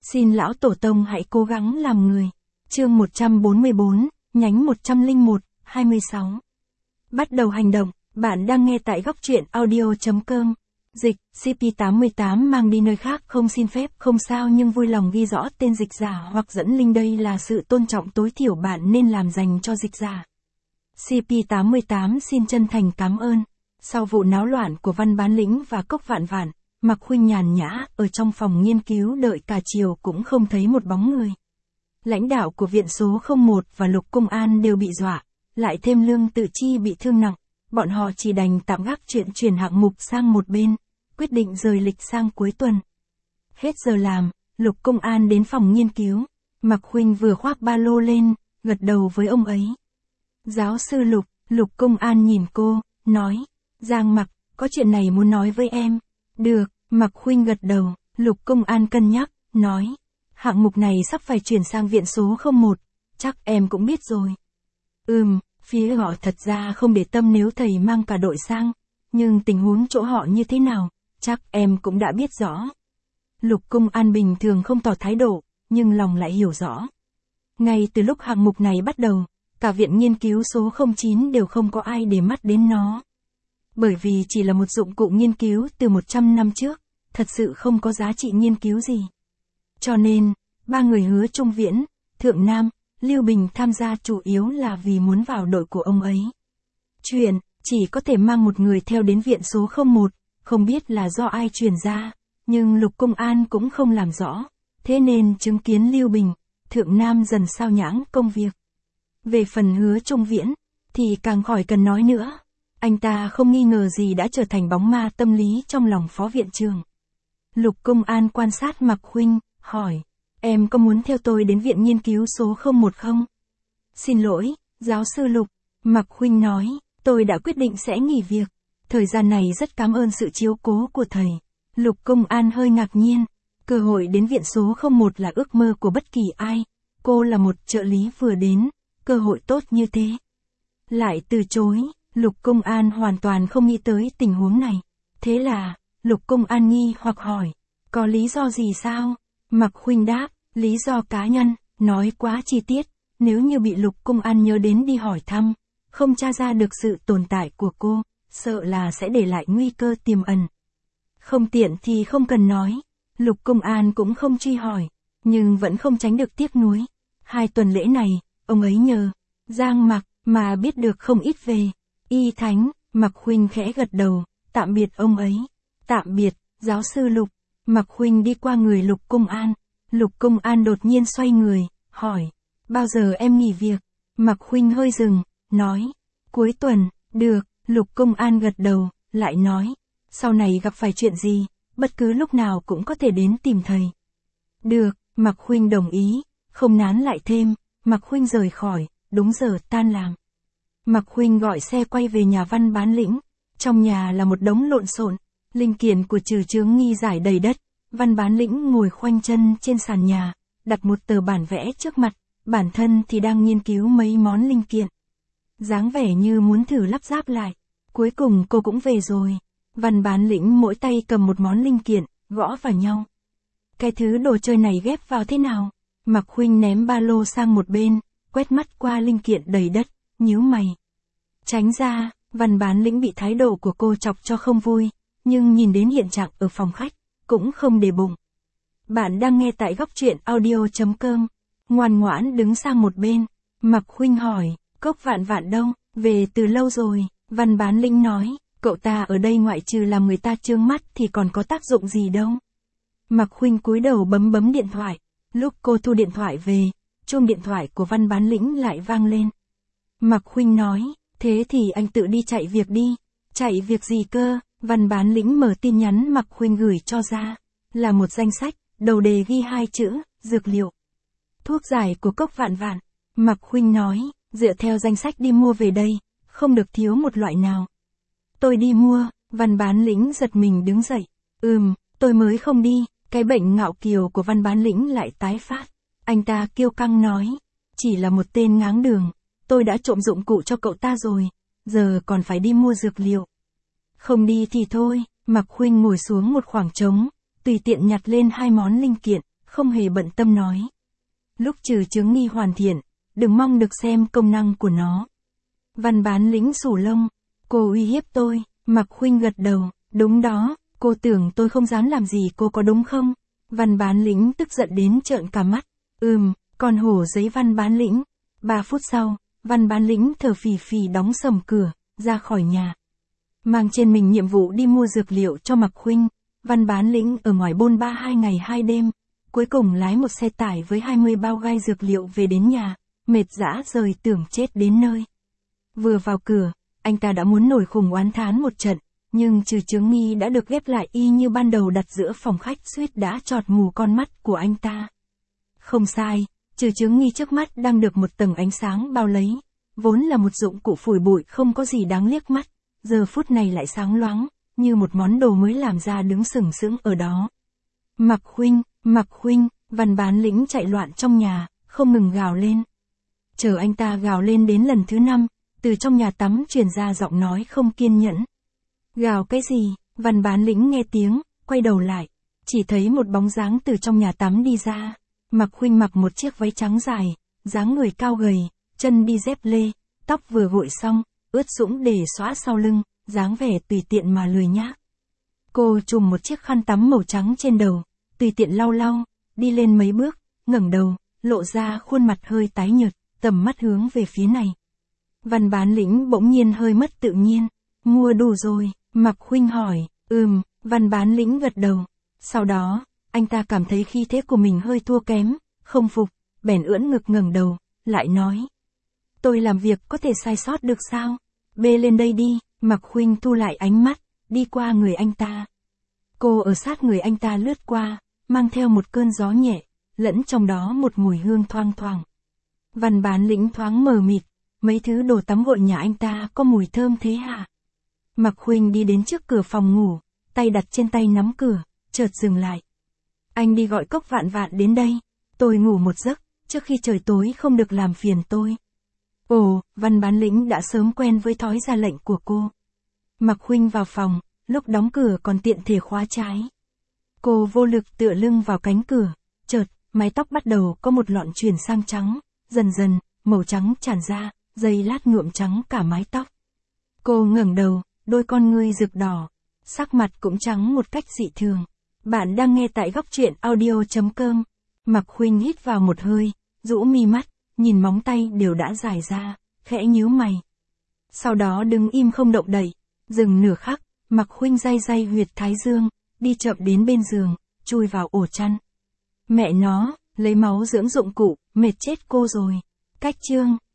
Xin lão tổ tông hãy cố gắng làm người. Chương 144, nhánh 101, 26. Bắt đầu hành động, bạn đang nghe tại góc truyện audio.com. Dịch, CP88 mang đi nơi khác không xin phép không sao nhưng vui lòng ghi rõ tên dịch giả hoặc dẫn link, đây là sự tôn trọng tối thiểu bạn nên làm dành cho dịch giả. CP88 xin chân thành cảm ơn. Sau vụ náo loạn của Văn Bán Lĩnh và Cốc Vạn Vạn, Mạc Khuynh nhàn nhã ở trong phòng nghiên cứu đợi cả chiều cũng không thấy một bóng người. Lãnh đạo của viện số 01 và Lục Công An đều bị dọa, lại thêm Lương Tự Chi bị thương nặng, bọn họ chỉ đành tạm gác chuyện chuyển hạng mục sang một bên, quyết định rời lịch sang cuối tuần. Hết giờ làm, Lục Công An đến phòng nghiên cứu, Mạc Khuynh vừa khoác ba lô lên, gật đầu với ông ấy. Giáo sư Lục, Lục Công An nhìn cô, nói, Giang Mặc, có chuyện này muốn nói với em. Được, Mạc Khuynh gật đầu, Lục Công An cân nhắc, nói, hạng mục này sắp phải chuyển sang viện số 01, chắc em cũng biết rồi. Phía họ thật ra không để tâm nếu thầy mang cả đội sang, nhưng tình huống chỗ họ như thế nào, chắc em cũng đã biết rõ. Lục Công An bình thường không tỏ thái độ, nhưng lòng lại hiểu rõ. Ngay từ lúc hạng mục này bắt đầu, cả viện nghiên cứu số 09 đều không có ai để mắt đến nó. Bởi vì chỉ là một dụng cụ nghiên cứu từ 100 năm trước, thật sự không có giá trị nghiên cứu gì. Cho nên, ba người Hứa Trung Viễn, Thượng Nam, Lưu Bình tham gia chủ yếu là vì muốn vào đội của ông ấy. Chuyện, chỉ có thể mang một người theo đến viện số 01, không biết là do ai truyền ra, nhưng Lục Công An cũng không làm rõ, thế nên chứng kiến Lưu Bình, Thượng Nam dần sao nhãng công việc. Về phần Hứa Trung Viễn, thì càng khỏi cần nói nữa. Anh ta không nghi ngờ gì đã trở thành bóng ma tâm lý trong lòng phó viện trưởng. Lục Công An quan sát Mạc Khuynh, hỏi, em có muốn theo tôi đến viện nghiên cứu số 01 không? Xin lỗi, giáo sư Lục, Mạc Khuynh nói, tôi đã quyết định sẽ nghỉ việc. Thời gian này rất cảm ơn sự chiếu cố của thầy. Lục Công An hơi ngạc nhiên, cơ hội đến viện số 01 là ước mơ của bất kỳ ai. Cô là một trợ lý vừa đến, cơ hội tốt như thế. Lại từ chối. Lục Công An hoàn toàn không nghĩ tới tình huống này. Thế là, Lục Công An nghi hoặc hỏi, có lý do gì sao? Mạc Khuynh đáp, lý do cá nhân, nói quá chi tiết, nếu như bị Lục Công An nhớ đến đi hỏi thăm, không tra ra được sự tồn tại của cô, sợ là sẽ để lại nguy cơ tiềm ẩn. Không tiện thì không cần nói, Lục Công An cũng không truy hỏi, nhưng vẫn không tránh được tiếc nuối. 2 tuần lễ này, ông ấy nhờ Giang Mặc mà biết được không ít về Y Thánh. Mạc Khuynh khẽ gật đầu, tạm biệt ông ấy. Tạm biệt, giáo sư Lục. Mạc Khuynh đi qua người Lục Công An. Lục Công An đột nhiên xoay người, hỏi, bao giờ em nghỉ việc? Mạc Khuynh hơi dừng, nói, cuối tuần. Được, Lục Công An gật đầu, lại nói, sau này gặp phải chuyện gì, bất cứ lúc nào cũng có thể đến tìm thầy. Được, Mạc Khuynh đồng ý, không nán lại thêm, Mạc Khuynh rời khỏi, đúng giờ tan làm. Mạc Khuynh gọi xe quay về nhà Văn Bán Lĩnh. Trong nhà là một đống lộn xộn, linh kiện của trừ chướng nghi giải đầy đất. Văn Bán Lĩnh ngồi khoanh chân trên sàn nhà, đặt một tờ bản vẽ trước mặt, bản thân thì đang nghiên cứu mấy món linh kiện. Dáng vẻ như muốn thử lắp ráp lại. Cuối cùng cô cũng về rồi. Văn Bán Lĩnh mỗi tay cầm một món linh kiện, gõ vào nhau. Cái thứ đồ chơi này ghép vào thế nào? Mạc Khuynh ném ba lô sang một bên, quét mắt qua linh kiện đầy đất, nhíu mày. Tránh ra, Văn Bán Lĩnh bị thái độ của cô chọc cho không vui, nhưng nhìn đến hiện trạng ở phòng khách, cũng không để bụng. Bạn đang nghe tại góc truyện audio.com, ngoan ngoãn đứng sang một bên. Mạc Khuynh hỏi, Cốc Vạn Vạn đâu? Về từ lâu rồi, Văn Bán Lĩnh nói, cậu ta ở đây ngoại trừ làm người ta trương mắt thì còn có tác dụng gì đâu. Mạc Khuynh cúi đầu bấm điện thoại, lúc cô thu điện thoại về, chuông điện thoại của Văn Bán Lĩnh lại vang lên. Mạc Khuynh nói, thế thì anh tự đi chạy việc đi. Chạy việc gì cơ? Văn Bán Lĩnh mở tin nhắn Mạc Khuynh gửi cho ra, là một danh sách, đầu đề ghi 2 chữ, dược liệu. Thuốc giải của Cốc Vạn Vạn. Mạc Khuynh nói, dựa theo danh sách đi mua về đây, không được thiếu một loại nào. Tôi đi mua. Văn Bán Lĩnh giật mình đứng dậy. Tôi mới không đi. Cái bệnh ngạo kiều của Văn Bán Lĩnh lại tái phát. Anh ta kiêu căng nói, chỉ là một tên ngáng đường, tôi đã trộm dụng cụ cho cậu ta rồi, giờ còn phải đi mua dược liệu. Không đi thì thôi. Mạc Khuynh ngồi xuống một khoảng trống, tùy tiện nhặt lên 2 món linh kiện, không hề bận tâm nói. Lúc trừ chứng nghi hoàn thiện, đừng mong được xem công năng của nó. Văn Bán Lĩnh sủ lông, cô uy hiếp tôi, Mạc Khuynh gật đầu, đúng đó, cô tưởng tôi không dám làm gì cô có đúng không? Văn Bán Lĩnh tức giận đến trợn cả mắt, con hổ giấy Văn Bán Lĩnh. 3 phút sau, Văn Bán Lĩnh thở phì phì đóng sầm cửa, ra khỏi nhà. Mang trên mình nhiệm vụ đi mua dược liệu cho Mạc Khuynh, Văn Bán Lĩnh ở ngoài bôn ba 2 ngày 2 đêm, cuối cùng lái một xe tải với 20 bao gai dược liệu về đến nhà, mệt dã rời tưởng chết đến nơi. Vừa vào cửa, anh ta đã muốn nổi khùng oán thán một trận, nhưng trừ chứng nghi đã được ghép lại y như ban đầu đặt giữa phòng khách suýt đã chọt mù con mắt của anh ta. Không sai, trừ chứng nghi trước mắt đang được một tầng ánh sáng bao lấy, vốn là một dụng cụ phủi bụi không có gì đáng liếc mắt, giờ phút này lại sáng loáng, như một món đồ mới làm ra đứng sừng sững ở đó. Mạc Khuynh, Văn Bán Lĩnh chạy loạn trong nhà, không ngừng gào lên. Chờ anh ta gào lên đến lần thứ 5, từ trong nhà tắm truyền ra giọng nói không kiên nhẫn. Gào cái gì? Văn Bán Lĩnh nghe tiếng, quay đầu lại, chỉ thấy một bóng dáng từ trong nhà tắm đi ra. Mạc Khuynh mặc một chiếc váy trắng dài, dáng người cao gầy, chân đi dép lê, tóc vừa gội xong, ướt sũng để xõa sau lưng, dáng vẻ tùy tiện mà lười nhác. Cô trùm một chiếc khăn tắm màu trắng trên đầu, tùy tiện lau lau, đi lên mấy bước, ngẩng đầu, lộ ra khuôn mặt hơi tái nhợt, tầm mắt hướng về phía này. Văn Bán Lĩnh bỗng nhiên hơi mất tự nhiên. Mua đủ rồi? Mạc Khuynh hỏi. Văn Bán Lĩnh gật đầu. Sau đó, anh ta cảm thấy khí thế của mình hơi thua kém, không phục, bèn ưỡn ngực ngẩng đầu, lại nói. Tôi làm việc có thể sai sót được sao? Bê lên đây đi. Mạc Khuynh thu lại ánh mắt, đi qua người anh ta. Cô ở sát người anh ta lướt qua, mang theo một cơn gió nhẹ, lẫn trong đó một mùi hương thoang thoảng. Văn Bán Lĩnh thoáng mờ mịt, mấy thứ đồ tắm gội nhà anh ta có mùi thơm thế hả? Mạc Khuynh đi đến trước cửa phòng ngủ, tay đặt trên tay nắm cửa, chợt dừng lại. Anh đi gọi Cốc Vạn Vạn đến đây, tôi ngủ một giấc, trước khi trời tối không được làm phiền tôi. Ồ, Văn Bán Lĩnh đã sớm quen với thói ra lệnh của cô. Mạc Khuynh vào phòng, lúc đóng cửa còn tiện thể khóa trái. Cô vô lực tựa lưng vào cánh cửa, chợt, mái tóc bắt đầu có một lọn chuyển sang trắng, dần dần, màu trắng tràn ra, giây lát nhuộm trắng cả mái tóc. Cô ngẩng đầu, đôi con ngươi rực đỏ, sắc mặt cũng trắng một cách dị thường. Bạn đang nghe tại góc truyện audio.com. Mạc Khuynh hít vào một hơi, rũ mi mắt, nhìn móng tay đều đã dài ra, khẽ nhíu mày. Sau đó đứng im không động đậy, dừng nửa khắc, Mạc Khuynh day day huyệt thái dương, đi chậm đến bên giường, chui vào ổ chăn. Mẹ nó, lấy máu dưỡng dụng cụ, mệt chết cô rồi. Cách chương